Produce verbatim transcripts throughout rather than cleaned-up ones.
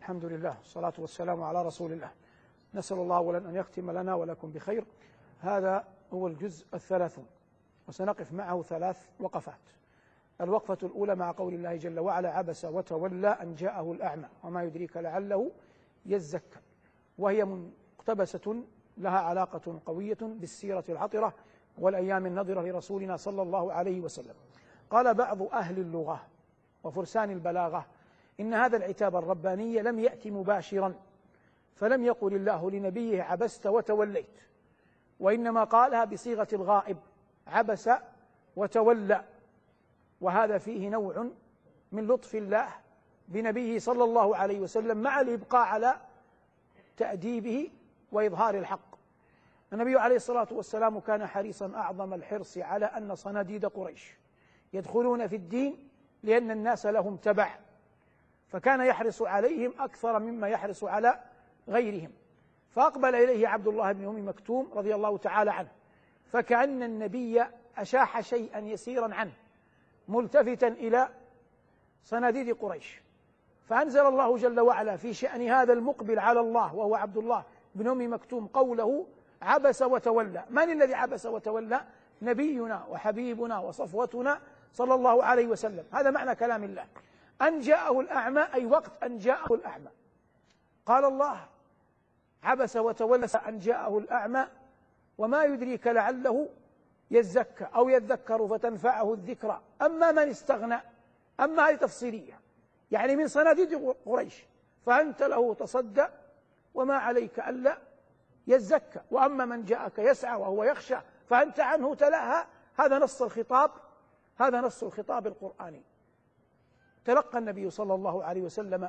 الحمد لله والصلاة والسلام على رسول الله. نسأل الله أولا أن يختم لنا ولكم بخير. هذا هو الجزء الثلاثون، وسنقف معه ثلاث وقفات. الوقفة الأولى مع قول الله جل وعلا: عبس وتولى أن جاءه الأعمى وما يدريك لعله يزكى، وهي مقتبسة لها علاقة قوية بالسيرة العطرة والأيام النضرة لرسولنا صلى الله عليه وسلم. قال بعض أهل اللغة وفرسان البلاغة إن هذا العتاب الرباني لم يأتي مباشرا، فلم يقل الله لنبيه عبست وتوليت، وإنما قالها بصيغة الغائب: عبس وتولى. وهذا فيه نوع من لطف الله بنبيه صلى الله عليه وسلم مع الإبقاء على تأديبه وإظهار الحق. النبي عليه الصلاة والسلام كان حريصا أعظم الحرص على أن صناديد قريش يدخلون في الدين لأن الناس لهم تبع، فكان يحرص عليهم أكثر مما يحرص على غيرهم. فأقبل إليه عبد الله بن أم مكتوم رضي الله تعالى عنه، فكأن النبي أشاح شيئا يسيرا عنه ملتفتا إلى صناديد قريش، فأنزل الله جل وعلا في شأن هذا المقبل على الله وهو عبد الله بن أم مكتوم قوله: عبس وتولى. من الذي عبس وتولى؟ نبينا وحبيبنا وصفوتنا صلى الله عليه وسلم. هذا معنى كلام الله: أن جاءه الأعمى، أي وقت أن جاءه الأعمى. قال الله: عبس وتولى أن جاءه الأعمى وما يدريك لعله يزكى أو يذكر فتنفعه الذكرى أما من استغنى. أما هذه تفصيلية، يعني من صناديد قريش، فأنت له تصدى وما عليك ألا يزكى. وأما من جاءك يسعى وهو يخشى فأنت عنه تلهى. هذا نص الخطاب، هذا نص الخطاب القرآني. تلقى النبي صلى الله عليه وسلم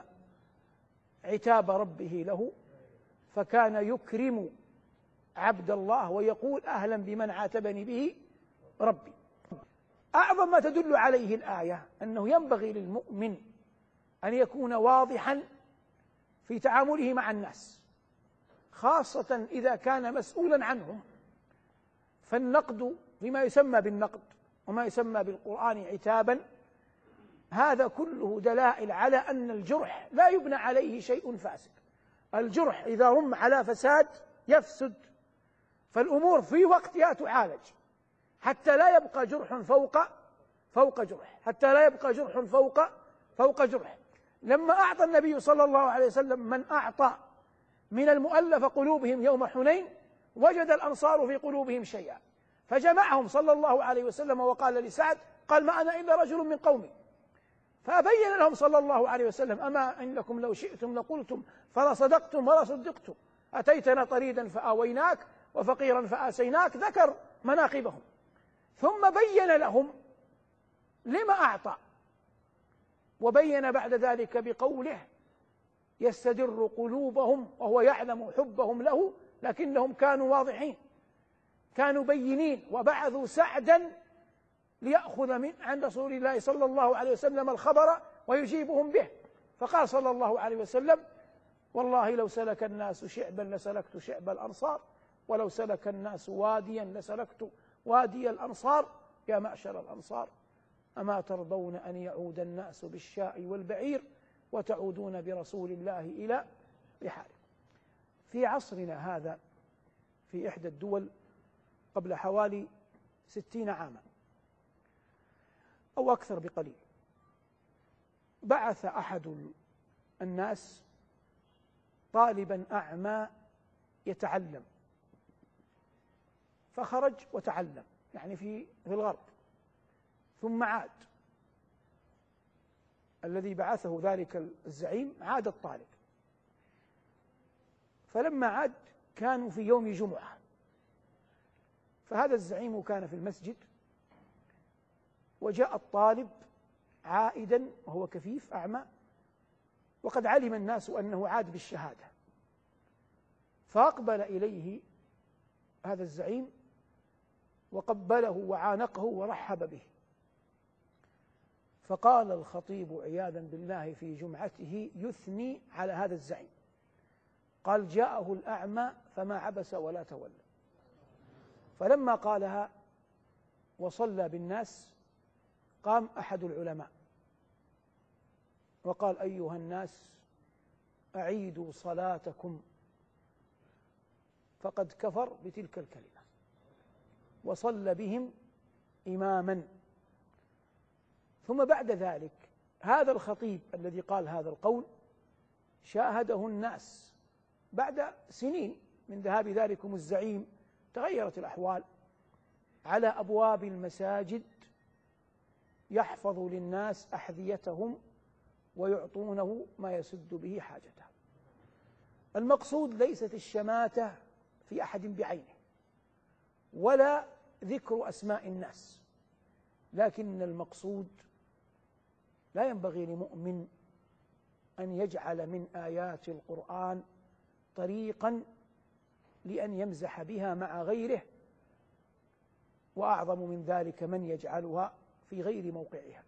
عتاب ربه له، فكان يكرم عبد الله ويقول: أهلا بمن عاتبني به ربي. أعظم ما تدل عليه الآية أنه ينبغي للمؤمن أن يكون واضحا في تعامله مع الناس، خاصة إذا كان مسؤولا عنهم. فالنقد فيما يسمى بالنقد وما يسمى بالقرآن عتابا، هذا كله دلائل على أن الجرح لا يبنى عليه شيء فاسد. الجرح إذا رم على فساد يفسد، فالأمور في وقتها تعالج حتى لا يبقى جرح فوق فوق جرح، حتى لا يبقى جرح فوق فوق جرح. لما أعطى النبي صلى الله عليه وسلم من أعطى من المؤلف قلوبهم يوم حنين، وجد الأنصار في قلوبهم شيئا، فجمعهم صلى الله عليه وسلم وقال لسعد: قال: ما أنا إلا رجل من قومي. فأبين لهم صلى الله عليه وسلم: أما إنكم لو شئتم لقلتم فلا صدقتم ولا صدقتم، أتيتنا طريدا فآويناك وفقيرا فآسيناك. ذكر مناقبهم، ثم بين لهم لما أعطى، وبين بعد ذلك بقوله: يستدر قلوبهم وهو يعلم حبهم له، لكنهم كانوا واضحين، كانوا بينين. وبعثوا سعدا ليأخذ من عند رسول الله صلى الله عليه وسلم الخبر ويجيبهم به، فقال صلى الله عليه وسلم: والله لو سلك الناس شعبا لسلكت شعب الأنصار، ولو سلك الناس واديا لسلكت وادي الأنصار. يا معشر الأنصار، أما ترضون أن يعود الناس بالشاء والبعير وتعودون برسول الله إلى رحالكم. في عصرنا هذا في إحدى الدول قبل حوالي ستين عاما أو أكثر بقليل، بعث أحد الناس طالبا أعمى يتعلم، فخرج وتعلم يعني في في الغرب، ثم عاد. الذي بعثه ذلك الزعيم عاد الطالب، فلما عاد كانوا في يوم جمعة، فهذا الزعيم كان في المسجد، وجاء الطالب عائدا وهو كفيف أعمى، وقد علم الناس أنه عاد بالشهادة، فأقبل إليه هذا الزعيم وقبله وعانقه ورحب به. فقال الخطيب عياذا بالله في جمعته يثني على هذا الزعيم، قال: جاءه الأعمى فما عبس ولا تولى. فلما قالها وصلى بالناس قام أحد العلماء وقال: أيها الناس، أعيدوا صلاتكم فقد كفر بتلك الكلمة وصلى بهم إماما. ثم بعد ذلك هذا الخطيب الذي قال هذا القول شاهده الناس بعد سنين من ذهاب ذلكم الزعيم، تغيرت الأحوال، على أبواب المساجد يحفظ للناس أحذيتهم ويعطونه ما يسد به حاجتهم. المقصود ليست الشماتة في أحد بعينه ولا ذكر أسماء الناس، لكن المقصود لا ينبغي لمؤمن أن يجعل من آيات القرآن طريقا لأن يمزح بها مع غيره، وأعظم من ذلك من يجعلها في غير موقعها.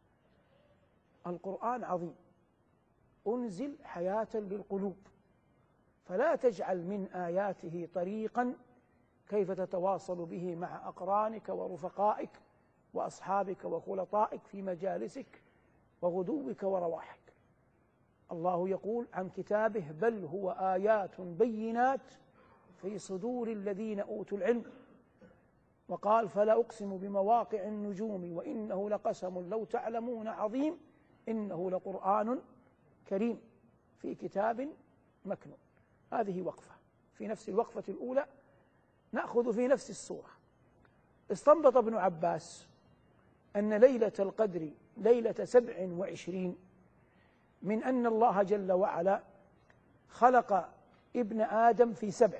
القرآن عظيم، أنزل حياة للقلوب، فلا تجعل من آياته طريقا كيف تتواصل به مع أقرانك ورفقائك وأصحابك وخلطائك في مجالسك وغدوك ورواحك. الله يقول عن كتابه: بل هو آيات بينات في صدور الذين أوتوا العلم. وقال: فلا أقسم بمواقع النجوم وإنه لقسم لو تعلمون عظيم إنه لقرآن كريم في كتاب مكنون. هذه وقفة. في نفس الوقفة الأولى نأخذ في نفس السورة. استنبط ابن عباس أن ليلة القدر ليلة سبع وعشرين من أن الله جل وعلا خلق ابن آدم في سبع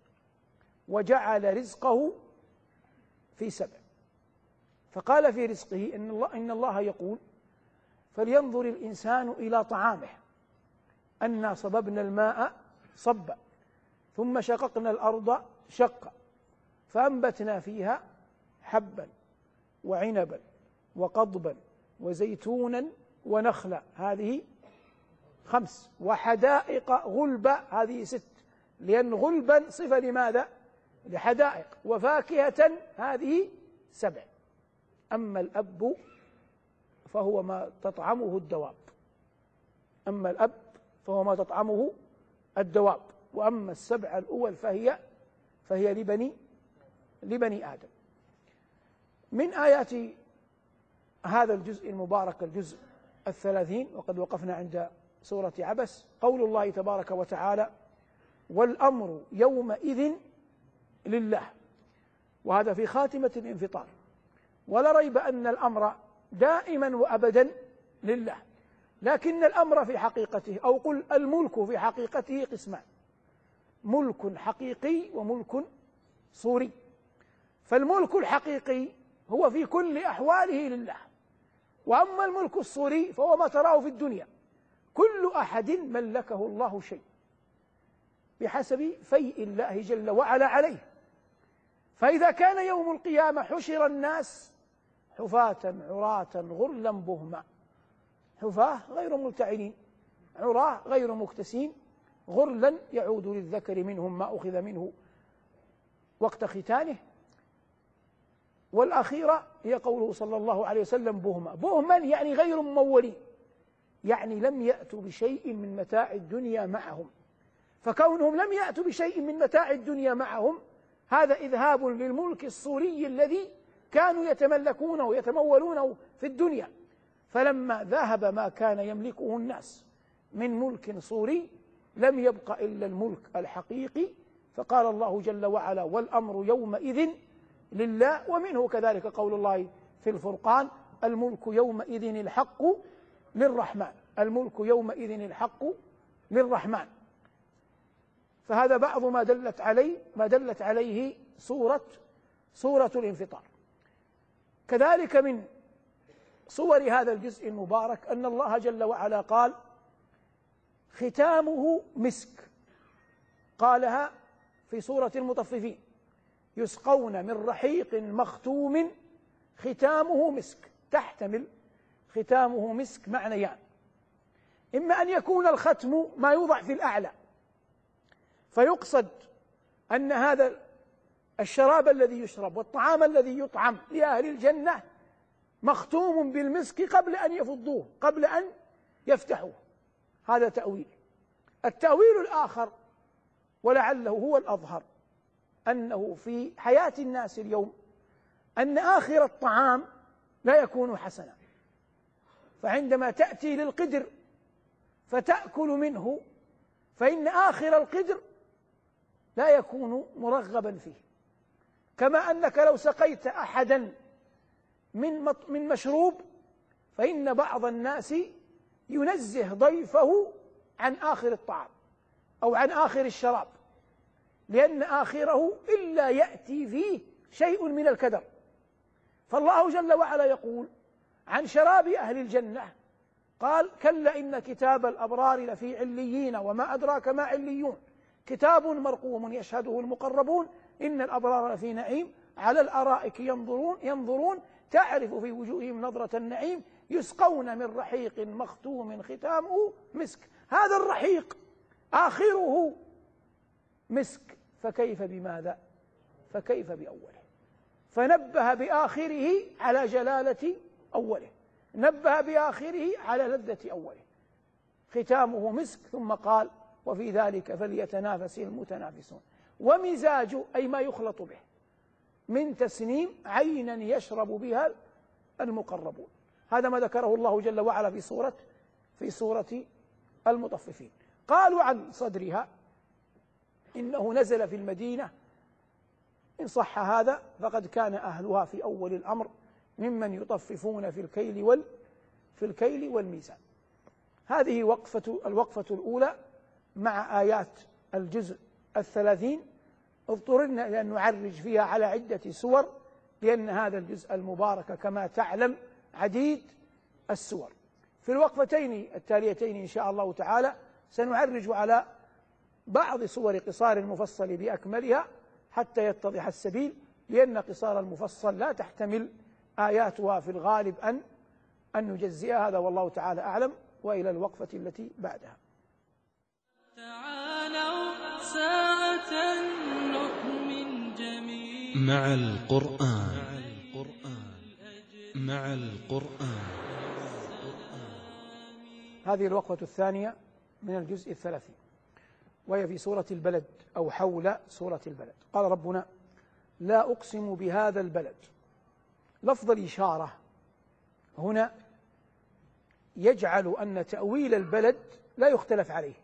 وجعل رزقه في سبع، فقال في رزقه إن الله, إن الله يقول: فلينظر الإنسان إلى طعامه أنا صببنا الماء صبا ثم شققنا الأرض شقا فأنبتنا فيها حبا وعنبا وقضبا وزيتونا ونخلا، هذه خمس، وحدائق غلبا، هذه ست، لأن غلبا صفة لماذا؟ لحدائق، وفاكهة، هذه سبع. أما الأب فهو ما تطعمه الدواب، أما الأب فهو ما تطعمه الدواب، وأما السبع الأول فهي فهي لبني لبني آدم. من آيات هذا الجزء المبارك الجزء الثلاثين، وقد وقفنا عند سورة عبس، قول الله تبارك وتعالى: والأمر يومئذ لله. وهذا في خاتمة الانفطار، ولا ريب أن الأمر دائما وأبدا لله، لكن الأمر في حقيقته، أو قل الملك في حقيقته، قسمان: ملك حقيقي وملك صوري. فالملك الحقيقي هو في كل أحواله لله، وأما الملك الصوري فهو ما تراه في الدنيا. كل أحد ملكه الله شيء بحسب فيء الله جل وعلا عليه. فإذا كان يوم القيامة حشر الناس حفاة عراة غرلا بهما، حفاة غير ملتعنين، عراة غير مكتسين، غرلا يعود للذكر منهم ما أخذ منه وقت ختانه. والأخيرة هي قوله صلى الله عليه وسلم: بهما. بهما يعني غير ممولين، يعني لم يأتوا بشيء من متاع الدنيا معهم. فكونهم لم يأتوا بشيء من متاع الدنيا معهم هذا إذهاب للملك الصوري الذي كانوا يتملكونه ويتمولونه في الدنيا. فلما ذهب ما كان يملكه الناس من ملك صوري لم يبق إلا الملك الحقيقي، فقال الله جل وعلا: والأمر يومئذ لله. ومنه كذلك قول الله في الفرقان: الملك يومئذ الحق للرحمن، الملك يومئذ الحق للرحمن. فهذا بعض ما دلت عليه ما دلت عليه سورة سورة الانفطار. كذلك من صور هذا الجزء المبارك أن الله جل وعلا قال: ختامه مسك، قالها في سورة المطففين: يسقون من رحيق مختوم ختامه مسك. تحتمل ختامه مسك معنيان: إما أن يكون الختم ما يوضع في الأعلى، فيقصد أن هذا الشراب الذي يشرب والطعام الذي يطعم لأهل الجنة مختوم بالمسك قبل أن يفضوه، قبل أن يفتحوه، هذا تأويل. التأويل الآخر ولعله هو الأظهر أنه في حياة الناس اليوم أن آخر الطعام لا يكون حسنا، فعندما تأتي للقدر فتأكل منه فإن آخر القدر لا يكون مرغبا فيه، كما أنك لو سقيت أحدا من من مشروب فإن بعض الناس ينزه ضيفه عن آخر الطعام أو عن آخر الشراب، لأن آخره إلا يأتي فيه شيء من الكدر. فالله جل وعلا يقول عن شراب أهل الجنة، قال: كلا إن كتاب الأبرار لفي عليين وما أدراك ما عليون كتاب مرقوم يشهده المقربون إن الأبرار لفي نعيم على الأرائك ينظرون ينظرون تعرف في وجوههم نظرة النعيم يسقون من رحيق مختوم ختامه مسك. هذا الرحيق آخره مسك، فكيف بماذا؟ فكيف بأوله؟ فنبه بآخره على جلالة أوله، نبه بآخره على لذة أوله، ختامه مسك، ثم قال: وفي ذلك فليتنافس المتنافسون. ومزاج أي ما يخلط به من تسنيم عينا يشرب بها المقربون. هذا ما ذكره الله جل وعلا في سورة في سورة المطففين. قالوا عن صدرها إنه نزل في المدينة، إن صح هذا فقد كان أهلها في أول الأمر ممن يطففون في الكيل وال في الكيل والميزان. هذه وقفة الوقفة الأولى مع آيات الجزء الثلاثين. اضطررنا إلى أن نعرج فيها على عدة سور، لأن هذا الجزء المبارك كما تعلم عديد السور. في الوقفتين التاليتين إن شاء الله تعالى سنعرج على بعض سور قصار المفصل بأكملها حتى يتضح السبيل، لأن قصار المفصل لا تحتمل آياتها في الغالب أن أن نجزئها. هذا والله تعالى أعلم. وإلى الوقفة التي بعدها. تعالوا ساعة نؤمن جميعا مع القرآن مع القرآن. هذه الوقفة الثانية من الجزء الثلاثين، وهي في سورة البلد أو حول سورة البلد. قال ربنا: لا أقسم بهذا البلد. لفظ الإشارة هنا يجعل أن تأويل البلد لا يختلف عليه،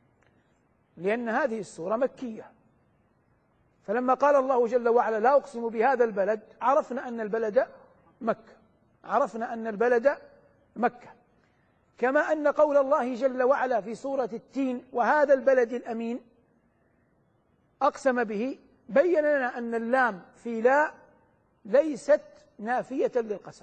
لأن هذه السورة مكية. فلما قال الله جل وعلا: لا أقسم بهذا البلد، عرفنا أن البلد مكة، عرفنا أن البلد مكة. كما أن قول الله جل وعلا في سورة التين: وهذا البلد الأمين، أقسم به، بين لنا أن اللام في لا ليست نافية للقسم،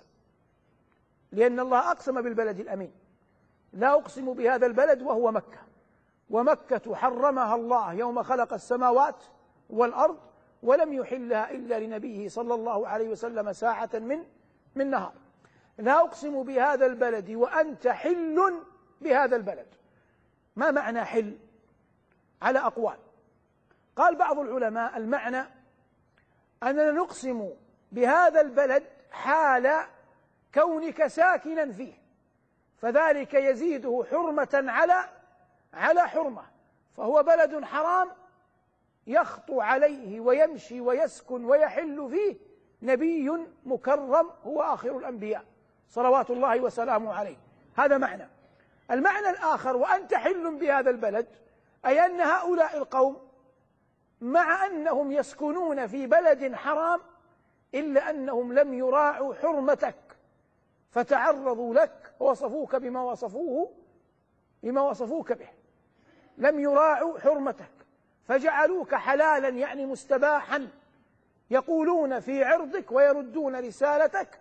لأن الله أقسم بالبلد الأمين. لا أقسم بهذا البلد وهو مكة، ومكة حرمها الله يوم خلق السماوات والأرض، ولم يحلها إلا لنبيه صلى الله عليه وسلم ساعة من من نهار. لا أقسم بهذا البلد وأنت حل بهذا البلد. ما معنى حل؟ على أقوال. قال بعض العلماء: المعنى أننا نقسم بهذا البلد حال كونك ساكنا فيه، فذلك يزيده حرمة على على حرمة، فهو بلد حرام يخطو عليه ويمشي ويسكن ويحل فيه نبي مكرم هو آخر الأنبياء صلوات الله وسلامه عليه. هذا معنى. المعنى الآخر: وأنت حل بهذا البلد، أي أن هؤلاء القوم مع أنهم يسكنون في بلد حرام إلا أنهم لم يراعوا حرمتك، فتعرضوا لك ووصفوك بما وصفوه بما وصفوك به. لم يراعوا حرمتك فجعلوك حلالا، يعني مستباحا، يقولون في عرضك ويردون رسالتك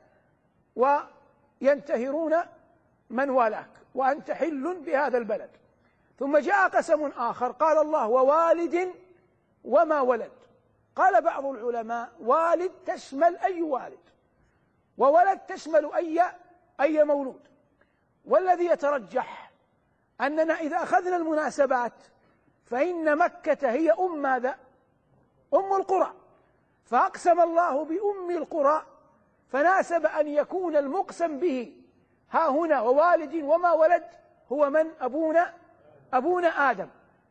وينتهرون من والاك، وأنت حل بهذا البلد. ثم جاء قسم آخر، قال الله: ووالد وما ولد. قال بعض العلماء: والد تشمل أي والد، وولد تشمل أي أي مولود. والذي يترجح أننا إذا أخذنا المناسبات فإن مكة هي أم ماذا؟ أم القرى، فأقسم الله بأم القرى، فناسب أن يكون المقسم به ها هنا ووالد وما ولد هو من؟ أبونا أبونا آدم.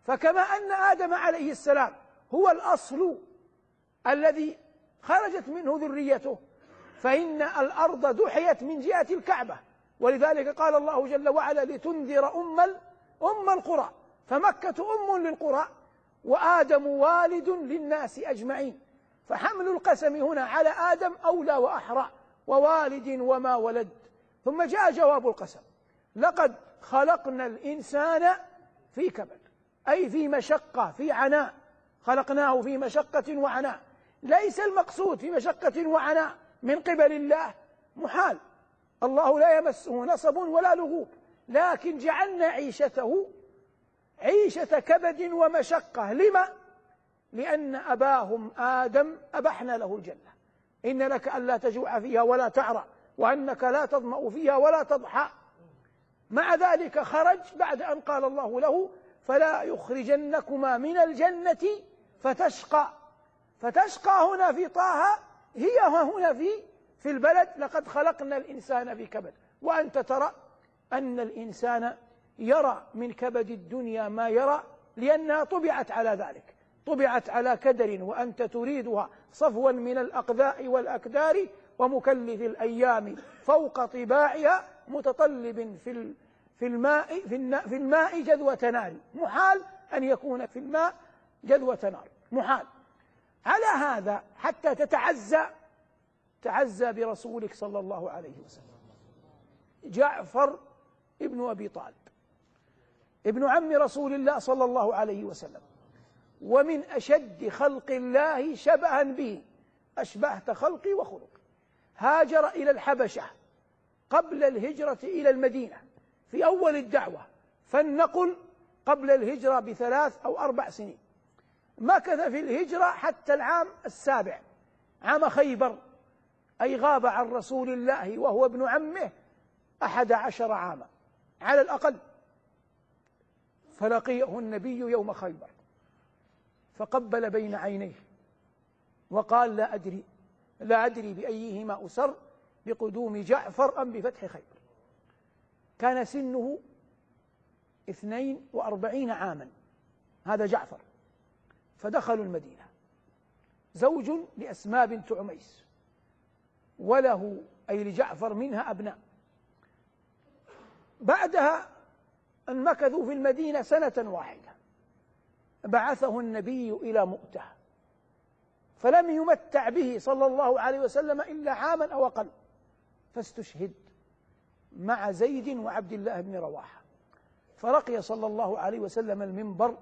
فكما أن آدم عليه السلام هو الأصل الذي خرجت منه ذريته، فإن الأرض دحيت من جهة الكعبة، ولذلك قال الله جل وعلا لتنذر أم أم القرى، فمكة أم للقرى وآدم والد للناس أجمعين، فحمل القسم هنا على آدم أولى وأحرى، ووالد وما ولد. ثم جاء جواب القسم: لقد خلقنا الإنسان في كبد، أي في مشقة، في عناء، خلقناه في مشقة وعناء. ليس المقصود في مشقة وعناء من قبل الله محال، الله لا يمسه نصب ولا لغوب، لكن جعلنا عيشته عيشة كبد ومشقة. لما؟ لأن أباهم آدم أبحنا له الجنة، إن لك ألا تجوع فيها ولا تعرى وأنك لا تظمأ فيها ولا تضحى. مع ذلك خرج بعد أن قال الله له: فلا يخرجنكما من الجنة فتشقى. فتشقى هنا في طه هي هنا في في البلد: لقد خلقنا الإنسان في كبد. وأنت ترى أن الإنسان يرى من كبد الدنيا ما يرى، لأنها طبعت على ذلك، طبعت على كدر، وأنت تريدها صفوا من الأقذاء والأكدار، ومكلف الأيام فوق طباعها، متطلب في في الماء في الماء جذوة نار. محال أن يكون في الماء جذوة نار، محال. على هذا حتى تتعزى تعزى برسولك صلى الله عليه وسلم جعفر ابن أبي طالب، ابن عم رسول الله صلى الله عليه وسلم، ومن أشد خلق الله شبها به، أشبهت خلقي وخلقي. هاجر إلى الحبشة قبل الهجرة إلى المدينة في أول الدعوة، فالنقل قبل الهجرة بثلاث أو أربع سنين. مكث في الهجرة حتى العام السابع، عام خيبر، أي غاب عن رسول الله وهو ابن عمه أحد عشر عاما على الأقل. فلقيه النبي يوم خيبر فقبل بين عينيه وقال: لا أدري لا أدري بأيهما أسر، بقدوم جعفر أم بفتح خيبر. كان سنه اثنين وأربعين عاما هذا جعفر، فدخلوا المدينة، زوج لأسماء بنت عميس، وله أي لجعفر منها أبناء. بعدها أن مكثوا في المدينة سنة واحدة بعثه النبي إلى مؤتة، فلم يمتع به صلى الله عليه وسلم إلا عاما أو أقل، فاستشهد مع زيد وعبد الله بن رواحة. فرقي صلى الله عليه وسلم المنبر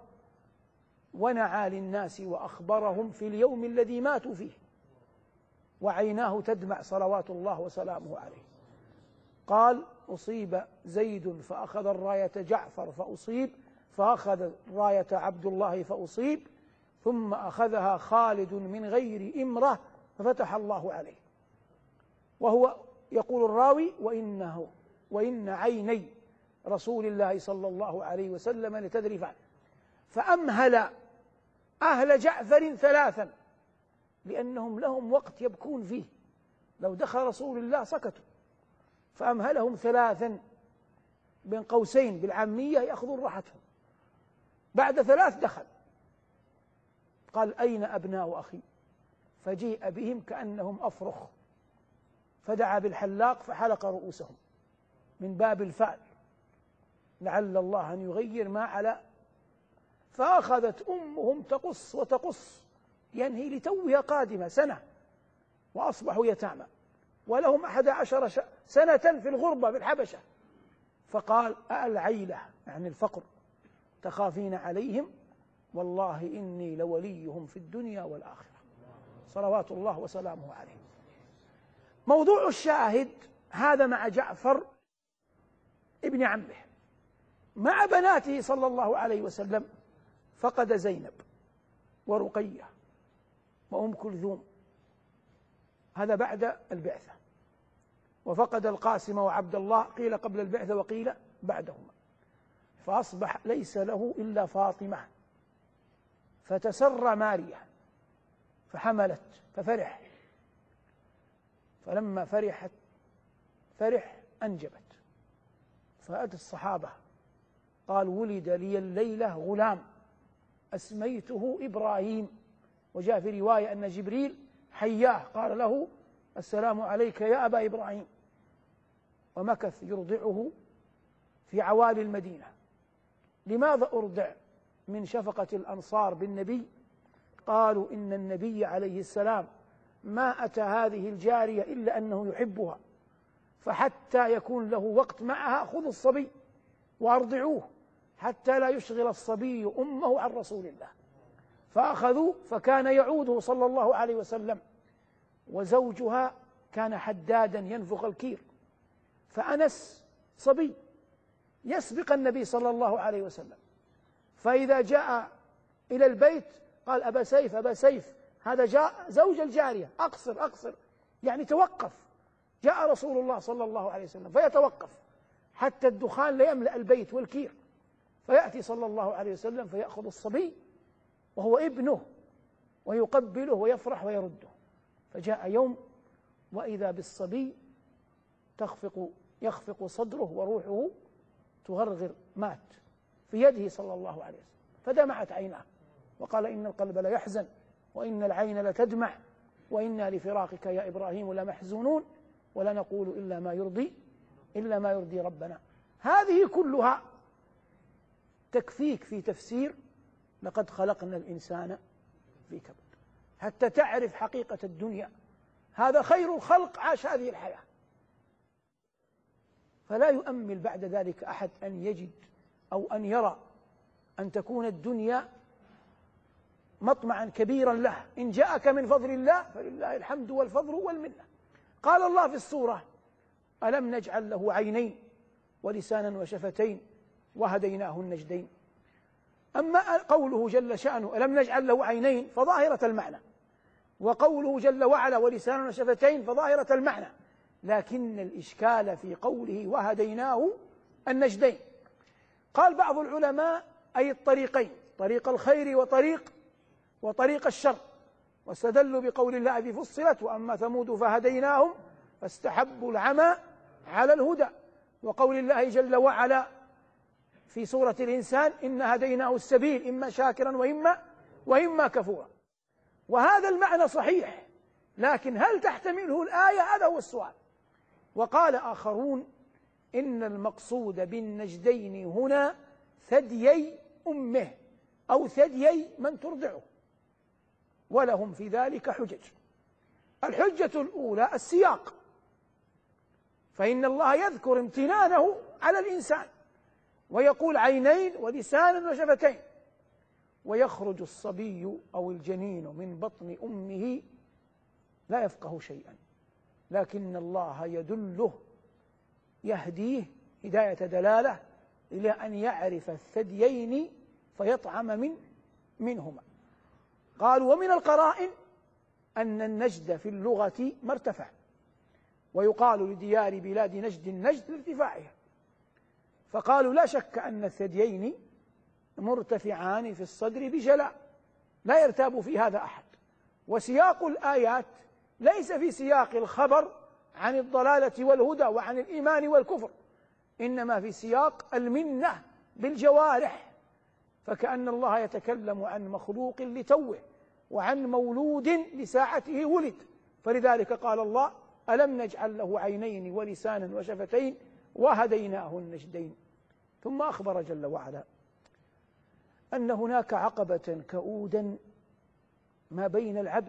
ونعى للناس وأخبرهم في اليوم الذي ماتوا فيه، وعيناه تدمع صلوات الله وسلامه عليه. قال: أصيب زيد فأخذ الراية جعفر فأصيب، فأخذ راية عبد الله فأصيب، ثم أخذها خالد من غير إمرة ففتح الله عليه. وهو يقول الراوي: وإنه وإن عيني رسول الله صلى الله عليه وسلم لتذرفان. فأمهل أهل جعفر ثلاثا، لأنهم لهم وقت يبكون فيه، لو دخل رسول الله سكتوا، فأمهلهم ثلاثا بين قوسين بالعامية يأخذون راحتهم. بعد ثلاث دخل، قال: أين أبناء أخي؟ فجيء بهم كأنهم أفرخ، فدعا بالحلاق فحلق رؤوسهم من باب الفأل لعل الله أن يغير ما على. فأخذت أمهم تقص وتقص، ينهي لتوها قادمة سنة، وأصبحوا يتامى ولهم أحد عشر سنة في الغربة بالحبشة. فقال: العيلة يعني الفقر تخافين عليهم؟ والله إني لوليهم في الدنيا والآخرة، صلوات الله وسلامه عليه. موضوع الشاهد هذا مع جعفر ابن عمه. مع بناته صلى الله عليه وسلم فقد زينب ورقية وأم كلثوم، هذا بعد البعثة. وفقد القاسم وعبد الله، قيل قبل البعثة وقيل بعدهما، فأصبح ليس له إلا فاطمة. فتسرى ماريا فحملت ففرح، فلما فرحت فرح أنجبت. فأتى الصحابة قال: ولد لي الليلة غلام أسميته إبراهيم. وجاء في رواية أن جبريل حياه قال له السلام عليك يا أبا إبراهيم، ومكث يرضعه في عوالي المدينة. لماذا أرضع؟ من شفقة الأنصار بالنبي. قالوا إن النبي عليه السلام ما أتى هذه الجارية إلا أنه يحبها، فحتى يكون له وقت معها خذوا الصبي وأرضعوه حتى لا يشغل الصبي أمه عن رسول الله. فأخذوه، فكان يعوده صلى الله عليه وسلم، وزوجها كان حدادا ينفخ الكير، فأنس صبي يسبق النبي صلى الله عليه وسلم، فإذا جاء إلى البيت قال أبا سيف أبا سيف، هذا جاء زوج الجارية، أقصر أقصر، يعني توقف. جاء رسول الله صلى الله عليه وسلم فيتوقف حتى الدخان لا يملأ البيت والكير، فيأتي صلى الله عليه وسلم فيأخذ الصبي وهو ابنه ويقبله ويفرح ويرده. فجاء يوم وإذا بالصبي تخفق يخفق صدره وروحه تغرغر، مات في يده صلى الله عليه وسلم، فدمعت عيناه وقال إن القلب لا يحزن وإن العين لتدمع وإنا لفراقك يا إبراهيم لمحزونون ولا نقول إلا ما يرضي إلا ما يرضي ربنا. هذه كلها تكفيك في تفسير لقد خلقنا الإنسان في كبد، حتى تعرف حقيقة الدنيا. هذا خير الخلق عاش هذه الحياة، فلا يؤمل بعد ذلك أحد أن يجد أو أن يرى أن تكون الدنيا مطمعا كبيرا له. إن جاءك من فضل الله فلله الحمد والفضل والمنة. قال الله في السورة ألم نجعل له عينين ولسانا وشفتين وهديناه النجدين. أما قوله جل شأنه ألم نجعل له عينين فظاهرة المعنى، وقوله جل وعلا ولسانا وشفتين فظاهرة المعنى، لكن الإشكال في قوله وهديناه النجدين. قال بعض العلماء أي الطريقين، طريق الخير وطريق وطريق الشر، واستدلوا بقول الله في فصلت وأما ثمود فهديناهم فاستحبوا العمى على الهدى، وقول الله جل وعلا في سورة الإنسان إن هديناه السبيل إما شاكرا وإما وإما كفورا. وهذا المعنى صحيح، لكن هل تحتمله الآية؟ هذا هو السؤال. وقال آخرون إن المقصود بالنجدين هنا ثديي أمه أو ثديي من ترضعه، ولهم في ذلك حجج. الحجة الأولى السياق، فإن الله يذكر امتنانه على الإنسان ويقول عينين ولسانا وشفتين، ويخرج الصبي أو الجنين من بطن أمه لا يفقه شيئا، لكن الله يدله يهديه هداية دلالة إلى أن يعرف الثديين فيطعم من منهما. قالوا ومن القرائن أن النجد في اللغة مرتفع، ويقال لديار بلاد نجد النجد لارتفاعها، فقالوا لا شك أن الثديين مرتفعان في الصدر بجلاء، لا يرتاب في هذا أحد. وسياق الآيات ليس في سياق الخبر عن الضلالة والهدى وعن الإيمان والكفر، إنما في سياق المنة بالجوارح، فكأن الله يتكلم عن مخلوق لتوه وعن مولود لساعته ولد. فلذلك قال الله ألم نجعل له عينين ولسانا وشفتين وهديناه النجدين. ثم أخبر جل وعلا أن هناك عقبة كؤودا ما بين العبد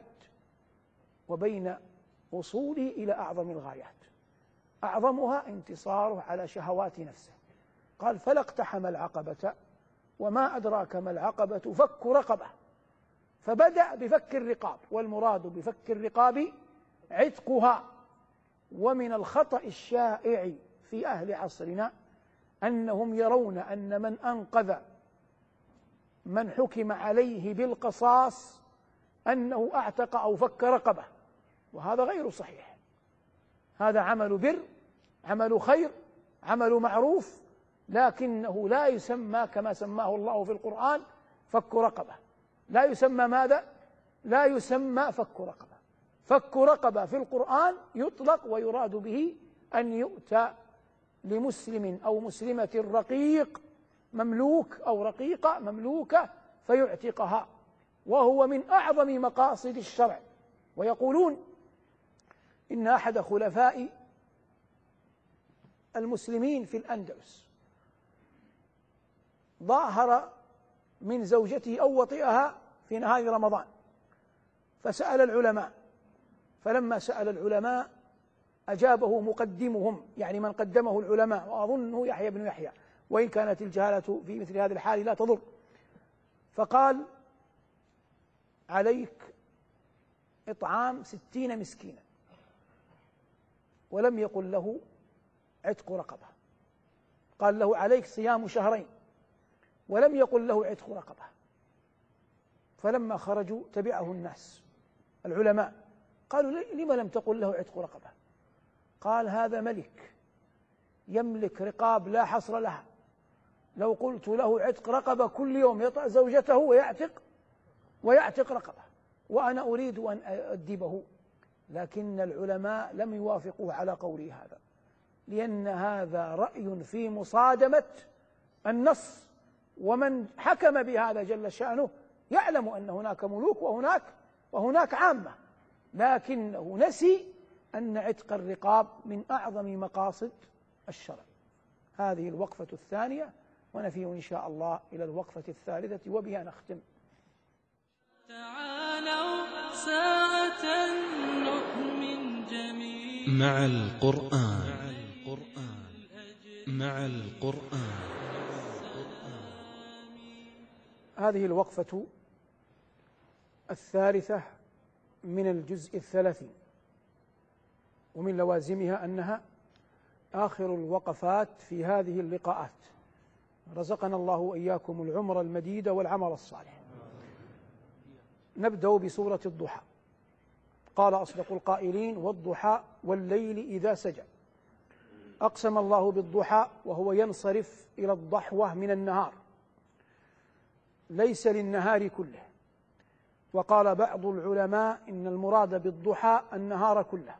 وبين وصوله إلى أعظم الغايات، أعظمها انتصاره على شهوات نفسه. قال فلا اقتحم العقبة وما أدراك ما العقبة فك رقبة، فبدأ بفك الرقاب، والمراد بفك الرقاب عتقها. ومن الخطأ الشائع في أهل عصرنا أنهم يرون أن من أنقذ من حكم عليه بالقصاص أنه أعتق أو فك رقبة، وهذا غير صحيح. هذا عمل بر، عمل خير، عمل معروف، لكنه لا يسمى كما سماه الله في القرآن فك رقبة. لا يسمى ماذا؟ لا يسمى فك رقبة. فك رقبة في القرآن يطلق ويراد به أن يؤتى لمسلم أو مسلمة رقيق مملوك أو رقيقة مملوكة فيعتقها، وهو من أعظم مقاصد الشرع. ويقولون إن أحد خلفاء المسلمين في الأندلس ظاهر من زوجته أو وطئها في نهار رمضان، فسأل العلماء، فلما سأل العلماء أجابه مقدمهم، يعني من قدمه العلماء، وأظنه يحيى بن يحيى، وإن كانت الجهالة في مثل هذه الحال لا تضر، فقال: عليك إطعام ستين مسكينا، ولم يقل له عتق رقبة، قال له: عليك صيام شهرين، ولم يقل له عتق رقبة. فلما خرجوا تبعه الناس العلماء، قالوا: لم لم تقل له عتق رقبة؟ قال: هذا ملك يملك رقاب لا حصر لها، لو قلت له عتق رقبة كل يوم يطأ زوجته ويعتق ويعتق رقبة، وأنا أريد أن أؤدبه. لكن العلماء لم يوافقوه على قوله هذا، لأن هذا رأي في مصادمة النص، ومن حكم بهذا جل شأنه يعلم أن هناك ملوك وهناك وهناك عامة، لكنه نسي أن عتق الرقاب من أعظم مقاصد الشرع. هذه الوقفة الثانية، ونفيه إن شاء الله إلى الوقفة الثالثة، وبها نختم. تعالوا ساعة نؤمن جميعا مع القرآن مع القرآن. هذه الوقفة الثالثة من الجزء الثلاثين، ومن لوازمها أنها آخر الوقفات في هذه اللقاءات. رزقنا الله وإياكم العمر المديد والعمل الصالح. نبدأ بسورة الضحى. قال أصدق القائلين: والضحى والليل إذا سجى. أقسم الله بالضحى وهو ينصرف إلى الضحوة من النهار، ليس للنهار كله. وقال بعض العلماء إن المراد بالضحى النهار كله،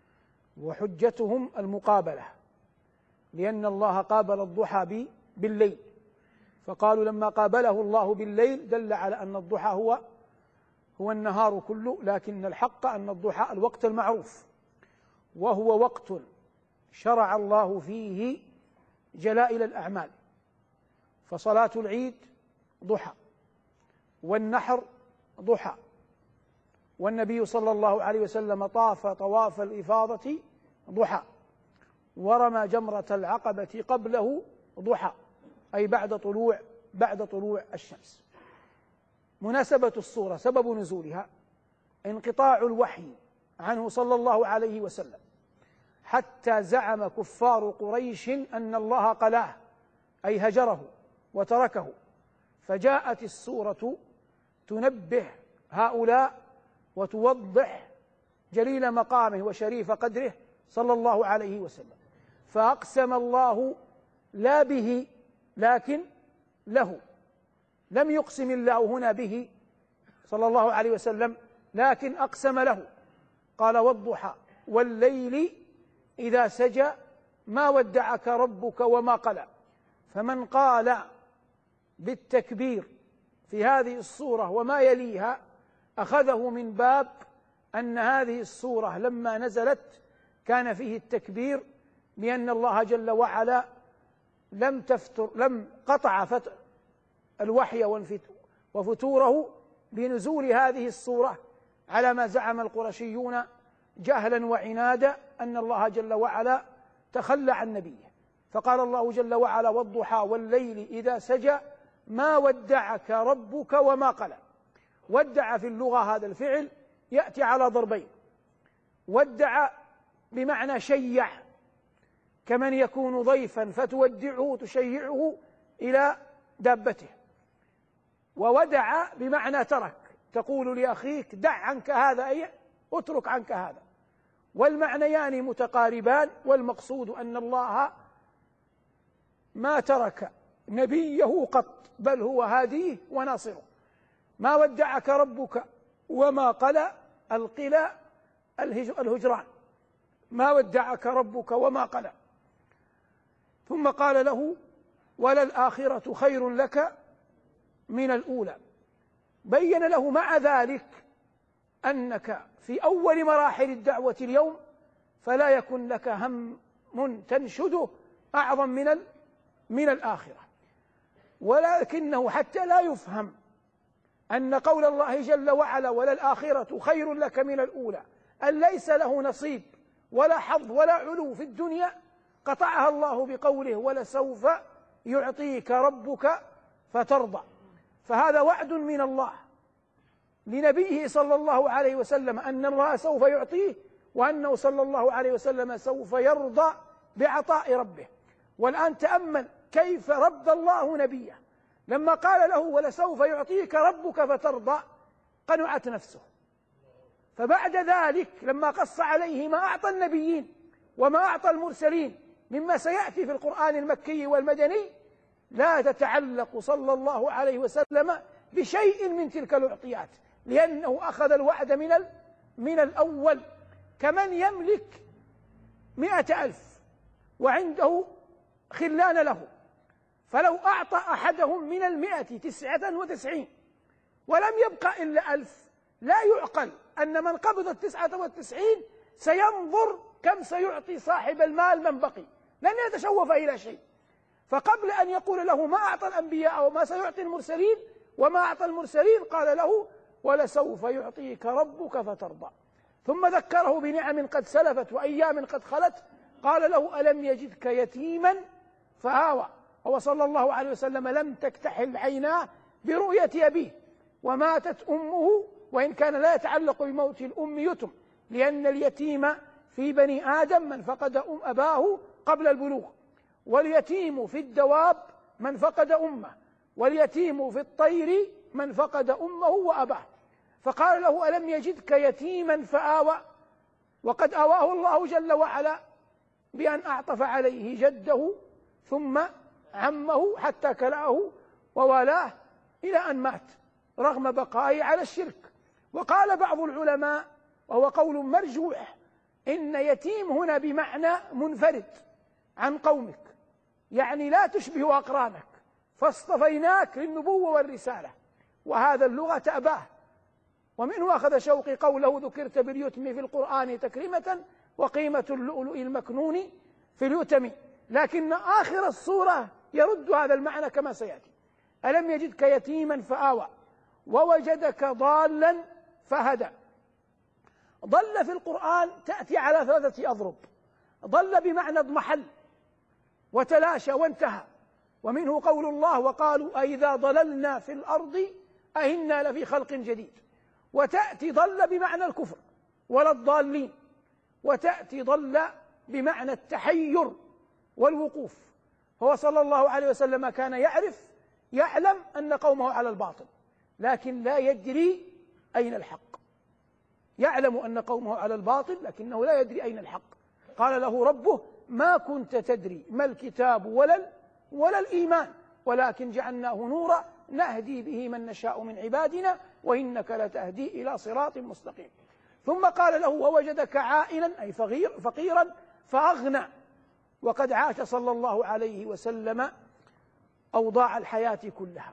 وحجتهم المقابلة، لأن الله قابل الضحى بالليل، فقالوا لما قابله الله بالليل دل على أن الضحى هو هو النهار كله، لكن الحق أن الضحى الوقت المعروف، وهو وقت شرع الله فيه جلائل الأعمال، فصلاة العيد ضحى، والنحر ضحى، والنبي صلى الله عليه وسلم طاف طواف الإفاضة ضحى، ورمى جمرة العقبة قبله ضحى، أي بعد طلوع بعد طلوع الشمس. مناسبة الصورة سبب نزولها انقطاع الوحي عنه صلى الله عليه وسلم، حتى زعم كفار قريش أن الله قلاه، أي هجره وتركه، فجاءت السورة تنبه هؤلاء وتوضح جليل مقامه وشريف قدره صلى الله عليه وسلم. فأقسم الله لا به لكن له، لم يقسم الله هنا به صلى الله عليه وسلم، لكن أقسم له. قال: والضحى والليل إذا سجى ما ودعك ربك وما قلى. فمن قال بالتكبير في هذه الصورة وما يليها أخذه من باب أن هذه الصورة لما نزلت كان فيه التكبير، لأن الله جل وعلا لم تفتر لم قطع فتر الوحي وفتوره بنزول هذه الصورة على ما زعم القرشيون جهلا وعنادا أن الله جل وعلا تخلى عن نبيه. فقال الله جل وعلا: والضحى والليل إذا سجى ما ودعك ربك وما قلى. ودع في اللغة هذا الفعل يأتي على ضربين: ودع بمعنى شيع، كمن يكون ضيفا فتودعه تشيعه إلى دابته، وودع بمعنى ترك، تقول لأخيك دع عنك هذا، أي اترك عنك هذا. والمعنيان متقاربان، والمقصود أن الله ما ترك نبيه قط، بل هو هاديه وناصره. ما ودعك ربك وما قلى، القلى الهجران، ما ودعك ربك وما قلى. ثم قال له: وللآخرة خير لك من الأولى، بين له مع ذلك أنك في أول مراحل الدعوة اليوم فلا يكن لك هم تنشده أعظم من من الآخرة، ولكنه حتى لا يفهم أن قول الله جل وعلا وللآخرة خير لك من الأولى أن ليس له نصيب ولا حظ ولا علو في الدنيا، قطعها الله بقوله ولسوف يعطيك ربك فترضى. فهذا وعد من الله لنبيه صلى الله عليه وسلم أن الله سوف يعطيه، وأنه صلى الله عليه وسلم سوف يرضى بعطاء ربه. والآن تأمل كيف رضى الله نبيه لما قال له ولسوف يعطيك ربك فترضى، قنعت نفسه. فبعد ذلك لما قص عليه ما أعطى النبيين وما أعطى المرسلين مما سيأتي في القرآن المكي والمدني، لا تتعلق صلى الله عليه وسلم بشيء من تلك الأعطيات، لأنه أخذ الوعد من من الأول. كمن يملك مئة ألف وعنده خلان له، فلو أعطى أحدهم من المئة تسعة وتسعين ولم يبقى إلا ألف، لا يعقل أن من قبض التسعة والتسعين سينظر كم سيعطي صاحب المال من بقي، لن يتشوف إلى شيء. فقبل أن يقول له ما أعطى الأنبياء أو ما سيعطي المرسلين وما أعطى المرسلين، قال له ولسوف يعطيك ربك فترضى. ثم ذكره بنعم قد سلفت وأيام قد خلت، قال له ألم يجدك يتيما فآوى. هو صلى الله عليه وسلم لم تكتحل عيناه برؤية أبيه، وماتت أمه، وإن كان لا يتعلق بموت الأم يتم، لأن اليتيم في بني آدم من فقد أم أباه قبل البلوغ، واليتيم في الدواب من فقد أمه، واليتيم في الطير من فقد أمه وأباه. فقال له ألم يجدك يتيما فآوى، وقد آواه الله جل وعلا بأن أعطف عليه جده ثم عمه حتى كلاه ووالاه إلى أن مات رغم بقائه على الشرك. وقال بعض العلماء وهو قول مرجوح إن يتيم هنا بمعنى منفرد عن قومك، يعني لا تشبه أقرانك فاصطفيناك للنبوة والرسالة، وهذا اللغة أباه. ومنه أخذ شوقي قوله ذكرت باليتم في القرآن تكريمة وقيمة اللؤلؤ المكنون في اليتم، لكن آخر الصورة يرد هذا المعنى كما سيأتي. ألم يجدك يتيما فآوى ووجدك ضالا فهدى. ضل في القرآن تأتي على ثلاثة أضرب. ضل بمعنى اضمحل وتلاشى وانتهى، ومنه قول الله وقالوا أئذا ضللنا في الأرض أئنا لفي خلق جديد. وتأتي ضل بمعنى الكفر ولا الضالين، وتأتي ضل بمعنى التحير والوقوف. هو صلى الله عليه وسلم كان يعرف يعلم أن قومه على الباطل، لكن لا يدري أين الحق. يعلم أن قومه على الباطل لكنه لا يدري أين الحق. قال له ربه ما كنت تدري ما الكتاب ولا ولا الإيمان ولكن جعلناه نورا نهدي به من نشاء من عبادنا وإنك لتهدي إلى صراط مستقيم. ثم قال له ووجدك عائلا أي فقيرا فأغنى. وقد عاش صلى الله عليه وسلم أوضاع الحياة كلها،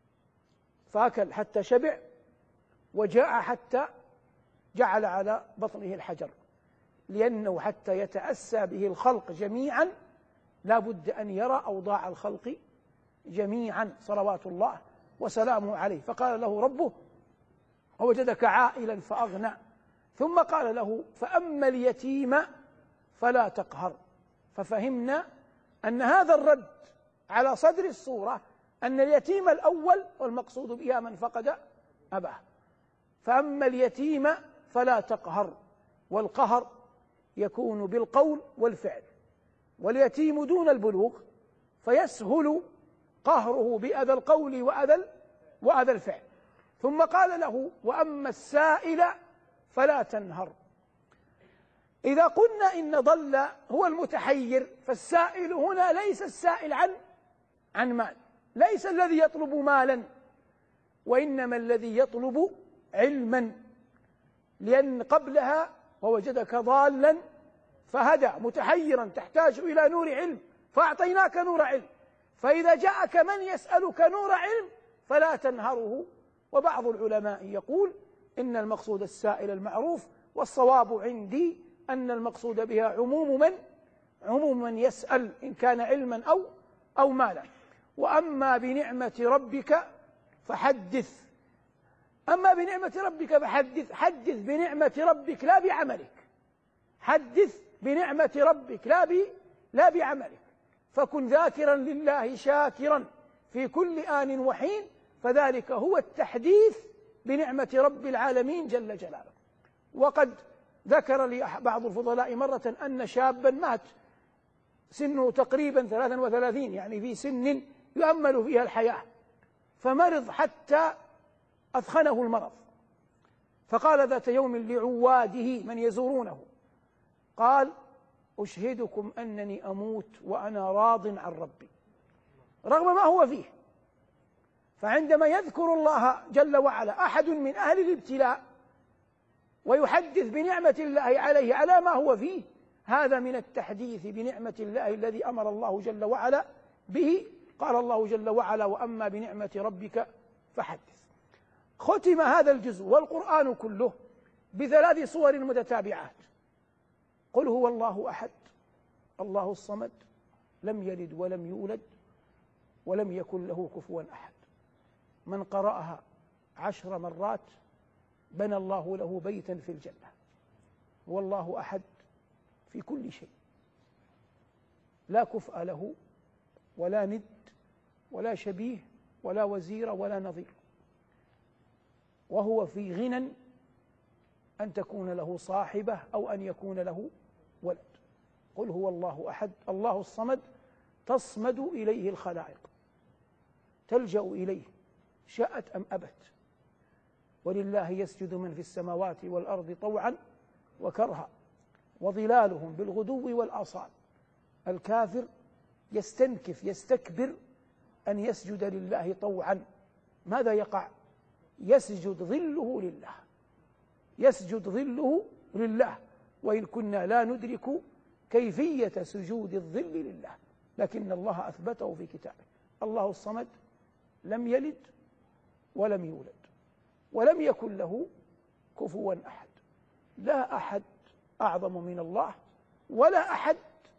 فأكل حتى شبع، وجاع حتى جعل على بطنه الحجر، لأنه حتى يتأسى به الخلق جميعا لا بد أن يرى أوضاع الخلق جميعا صلوات الله وسلامه عليه. فقال له ربه ووجدك عائلا فأغنى. ثم قال له فأما اليتيم فلا تقهر. ففهمنا أن هذا الرد على صدر الصورة أن اليتيم الأول والمقصود بها من فقد أباه. فأما اليتيم فلا تقهر، والقهر يكون بالقول والفعل، واليتيم دون البلوغ فيسهل قهره بأذى القول وأذى وأذى الفعل. ثم قال له وأما السائل فلا تنهر. إذا قلنا إن ضل هو المتحير، فالسائل هنا ليس السائل عن عن مال، ليس الذي يطلب مالا، وإنما الذي يطلب علما، لأن قبلها ووجدك ضالا فهدى متحيرا تحتاج إلى نور علم فأعطيناك نور علم. فإذا جاءك من يسألك نور علم فلا تنهره وبعض العلماء يقول إن المقصود السائل المعروف، والصواب عندي أن المقصود بها عموم من عموم من يسأل إن كان علما أو أو مالا. وأما بنعمة ربك فحدث أما بنعمة ربك فحدث حدث بنعمة ربك لا بعملك، حدث بنعمة ربك لا ب لا بعملك، فكن ذاكرا لله شاكرا في كل آن وحين، فذلك هو التحديث بنعمة رب العالمين جل جلاله. وقد ذكر لي بعض الفضلاء مرة أن شابا مات سنه تقريبا ثلاثا وثلاثين، يعني في سن يؤمل فيها الحياة، فمرض حتى أثخنه المرض، فقال ذات يوم لعواده من يزورونه، قال: أشهدكم أنني أموت وأنا راض عن ربي، رغم ما هو فيه. فعندما يذكر الله جل وعلا أحد من أهل الابتلاء ويحدث بنعمة الله عليه على ما هو فيه، هذا من التحديث بنعمة الله الذي أمر الله جل وعلا به. قال الله جل وعلا: وأما بنعمة ربك فحدث. ختم هذا الجزء والقرآن كله بثلاث صور متتابعات: قل هو الله أحد الله الصمد لم يلد ولم يولد ولم يكن له كفوا أحد. من قرأها عشر مرات بنى الله له بيتا في الجنة. هو الله أحد في كل شيء، لا كفء له ولا ند ولا شبيه ولا وزير ولا نظير، وهو في غنى أن تكون له صاحبة أو أن يكون له ولد. قل هو الله أحد الله الصمد تصمد إليه الخلائق، تلجأ إليه شاءت أم أبت، ولله يسجد من في السماوات والأرض طوعا وكرها وظلالهم بالغدو والآصال. الكافر يستنكف يستكبر أن يسجد لله طوعا، ماذا يقع؟ يسجد ظله لله، يسجد ظله لله، وإن كنا لا ندرك كيفية سجود الظل لله، لكن الله أثبته في كتابه. الله الصمد لم يلد ولم يولد ولم يكن له كفوا أحد. لا أحد أعظم من الله ولا أحد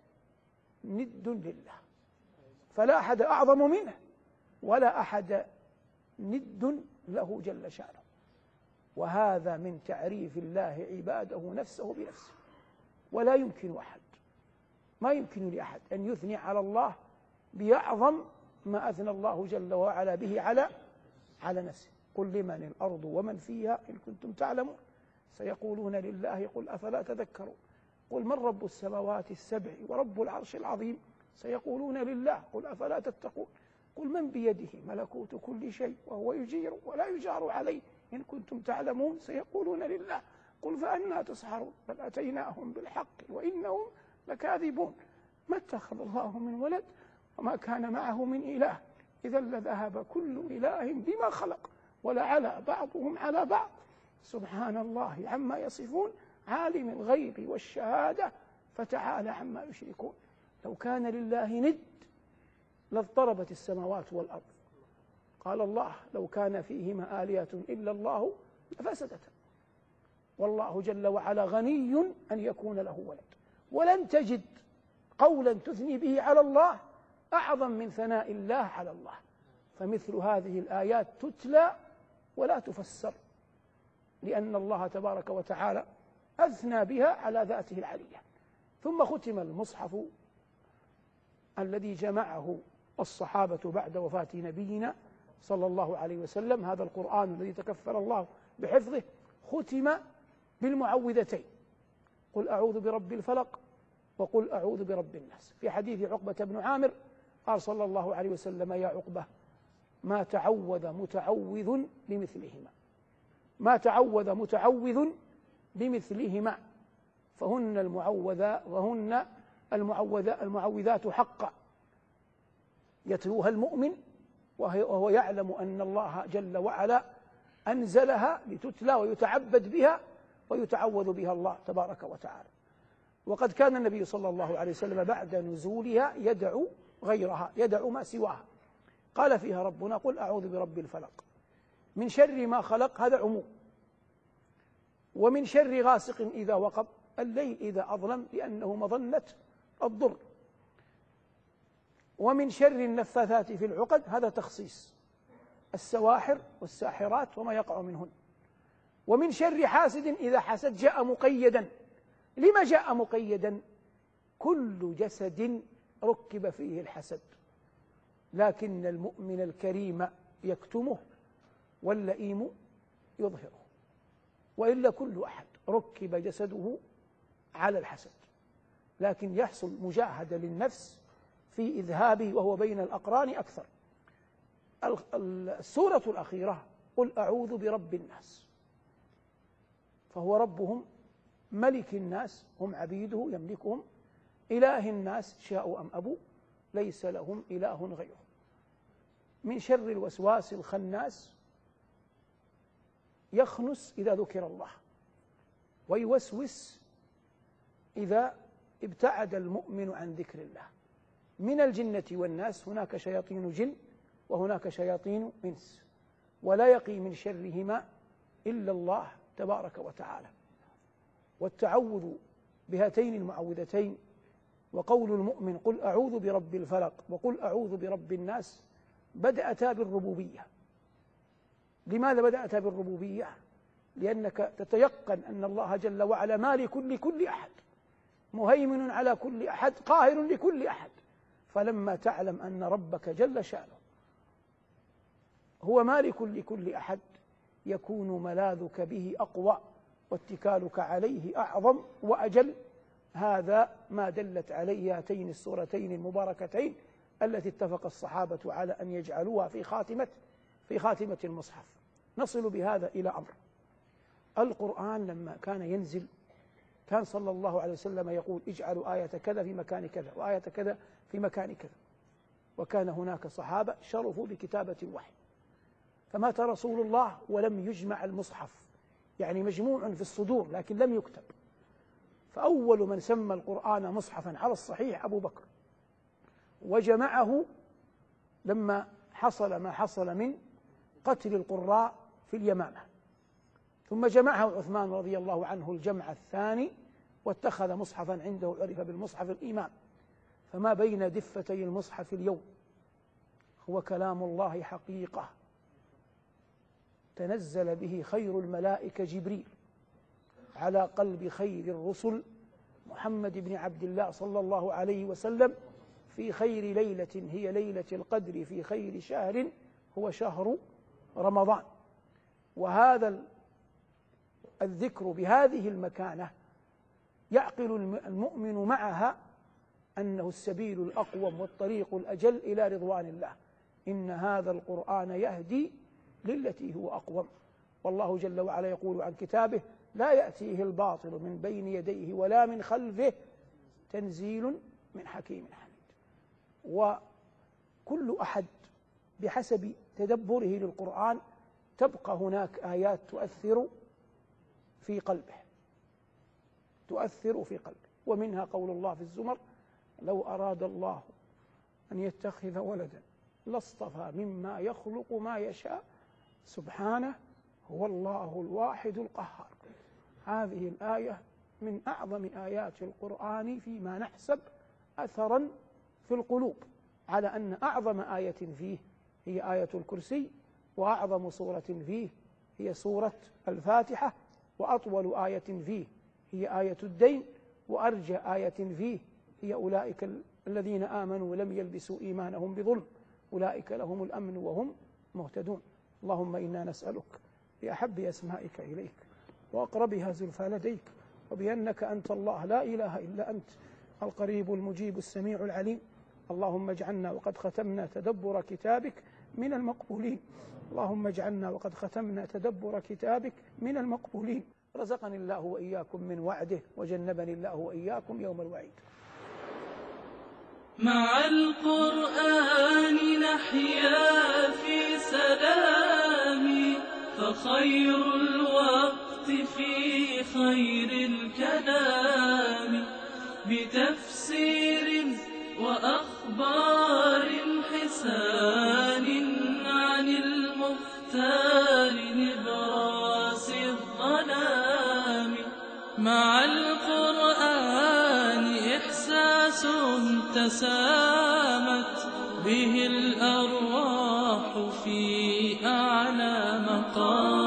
ند لله، فلا أحد أعظم منه ولا أحد ند له جل شأنه. وهذا من تعريف الله عباده نفسه بنفسه، ولا يمكن أحد ما يمكن لأحد أن يثني على الله بأعظم ما أثنى الله جل وعلا به على على نفسه. قل لمن الأرض ومن فيها إن كنتم تعلمون سيقولون لله قل أفلا تذكرون. قل من رب السماوات السبع ورب العرش العظيم سيقولون لله قل أفلا تتقون. قل من بيده ملكوت كل شيء وهو يجير ولا يجار عليه إن كنتم تعلمون سيقولون لله قل فأنى تسحرون بل أتيناهم بالحق وإنهم لكاذبون. ما اتخذ الله من ولد وما كان معه من إله إذا لذهب كل إله بما خلق ولعلى بعضهم على بعض سبحان الله عما يصفون عالم الغيب والشهادة فتعالى عما يشركون. لو كان لله ند لاضطربت السماوات والأرض. قال الله لو كان فيهما آلهة إلا الله لفسدتا، والله جل وعلا غني أن يكون له ولد، ولن تجد قولا تثني به على الله أعظم من ثناء الله على الله. فمثل هذه الآيات تتلى ولا تفسر، لأن الله تبارك وتعالى أثنى بها على ذاته العلية. ثم ختم المصحف الذي جمعه الصحابة بعد وفاة نبينا صلى الله عليه وسلم، هذا القرآن الذي تكفل الله بحفظه، ختم بالمعوذتين: قل أعوذ برب الفلق وقل أعوذ برب الناس. في حديث عقبة بن عامر قال صلى الله عليه وسلم: يا عقبة ما تعوذ متعوذ بمثلهما، ما تعوذ متعوذ بمثلهما، فهن المعوذات وهن المعوذات حقا يتلوها المؤمن وهو يعلم أن الله جل وعلا أنزلها لتتلى ويتعبد بها ويتعوذ بها الله تبارك وتعالى. وقد كان النبي صلى الله عليه وسلم بعد نزولها يدعو غيرها، يدعو ما سواها. قال فيها ربنا: قل أعوذ برب الفلق من شر ما خلق هذا عموم، ومن شر غاسق إذا وقب، الليل إذا أظلم لأنه مظنة الضر، ومن شر النفاثات في العقد هذا تخصيص، السواحر والساحرات وما يقع منهن، ومن شر حاسد إذا حسد جاء مقيدا. لما جاء مقيدا؟ كل جسد ركب فيه الحسد، لكن المؤمن الكريم يكتمه واللئيم يظهره، وإلا كل أحد ركب جسده على الحسد، لكن يحصل مجاهدة للنفس في إذهابه وهو بين الأقران أكثر. السورة الأخيرة قل أعوذ برب الناس، فهو ربهم ملك الناس، هم عبيده يملكهم، إله الناس شاءوا أم أبوا، ليس لهم إله غيره، من شر الوسواس الخناس يخنس إذا ذكر الله، ويوسوس إذا ابتعد المؤمن عن ذكر الله. من الجنة والناس هناك شياطين جن وهناك شياطين إنس، ولا يقي من شرهما إلا الله تبارك وتعالى. والتعوذ بهاتين المعوذتين وقول المؤمن قل أعوذ برب الفلق وقل أعوذ برب الناس بدأتا بالربوبية. لماذا بدأتا بالربوبية؟ لأنك تتيقن أن الله جل وعلا مالك لكل أحد، مهيمن على كل أحد، قاهر لكل أحد. فلما تعلم أن ربك جل شأنه هو مالك لكل أحد يكون ملاذك به أقوى واتكالك عليه أعظم وأجل. هذا ما دلت عليه هاتين السورتين المباركتين التي اتفق الصحابة على أن يجعلوها في خاتمة في خاتمة المصحف. نصل بهذا إلى أمر القرآن لما كان ينزل كان صلى الله عليه وسلم يقول اجعلوا آية كذا في مكان كذا وآية كذا في مكان كذا، وكان هناك صحابة شرفوا بكتابة الوحي، فمات رسول الله ولم يجمع المصحف، يعني مجموع في الصدور لكن لم يكتب. فأول من سمى القرآن مصحفا على الصحيح أبو بكر، وجمعه لما حصل ما حصل من قتل القراء في اليمامة، ثم جمعه عثمان رضي الله عنه الجمع الثاني واتخذ مصحفا عنده عرف بالمصحف الإمام. فما بين دفتي المصحف اليوم هو كلام الله حقيقة تنزل به خير الملائكة جبريل على قلب خير الرسل محمد بن عبد الله صلى الله عليه وسلم في خير ليلة هي ليلة القدر في خير شهر هو شهر رمضان. وهذا الذكر بهذه المكانة يعقل المؤمن معها أنه السبيل الأقوم والطريق الأجل إلى رضوان الله. إن هذا القرآن يهدي للتي هو أقوم. والله جل وعلا يقول عن كتابه لا يأتيه الباطل من بين يديه ولا من خلفه تنزيل من حكيم حميد. وكل أحد بحسب تدبره للقرآن تبقى هناك آيات تؤثر في قلبه تؤثر في قلبه ومنها قول الله في الزمر لو أراد الله أن يتخذ ولدا لاصطفى مما يخلق ما يشاء سبحانه هو الله الواحد القهار. هذه الآية من أعظم آيات القرآن فيما نحسب أثرا في القلوب، على أن أعظم آية فيه هي آية الكرسي، وأعظم سورة فيه هي سورة الفاتحة، وأطول آية فيه هي آية الدين، وأرجى آية فيه هي أولئك الذين آمنوا ولم يلبسوا إيمانهم بظلم أولئك لهم الأمن وهم مهتدون. اللهم إنا نسألك بأحب أسمائك إليك وأقربها زلفى لديك، وبأنك أنت الله لا إله إلا أنت القريب المجيب السميع العليم. اللهم اجعلنا وقد ختمنا تدبر كتابك من المقبولين. اللهم اجعلنا وقد ختمنا تدبر كتابك من المقبولين. رزقني الله وإياكم من وعده وجنبني الله وإياكم يوم الوعيد. مع القرآن نحيا في سلام، فخير الوقت في خير الكلام، بتفسير وأخبار حسان عن المختار ستار نبراس الظلام. مع القرآن إحساس تسامت به الأرواح في أعلى مقام.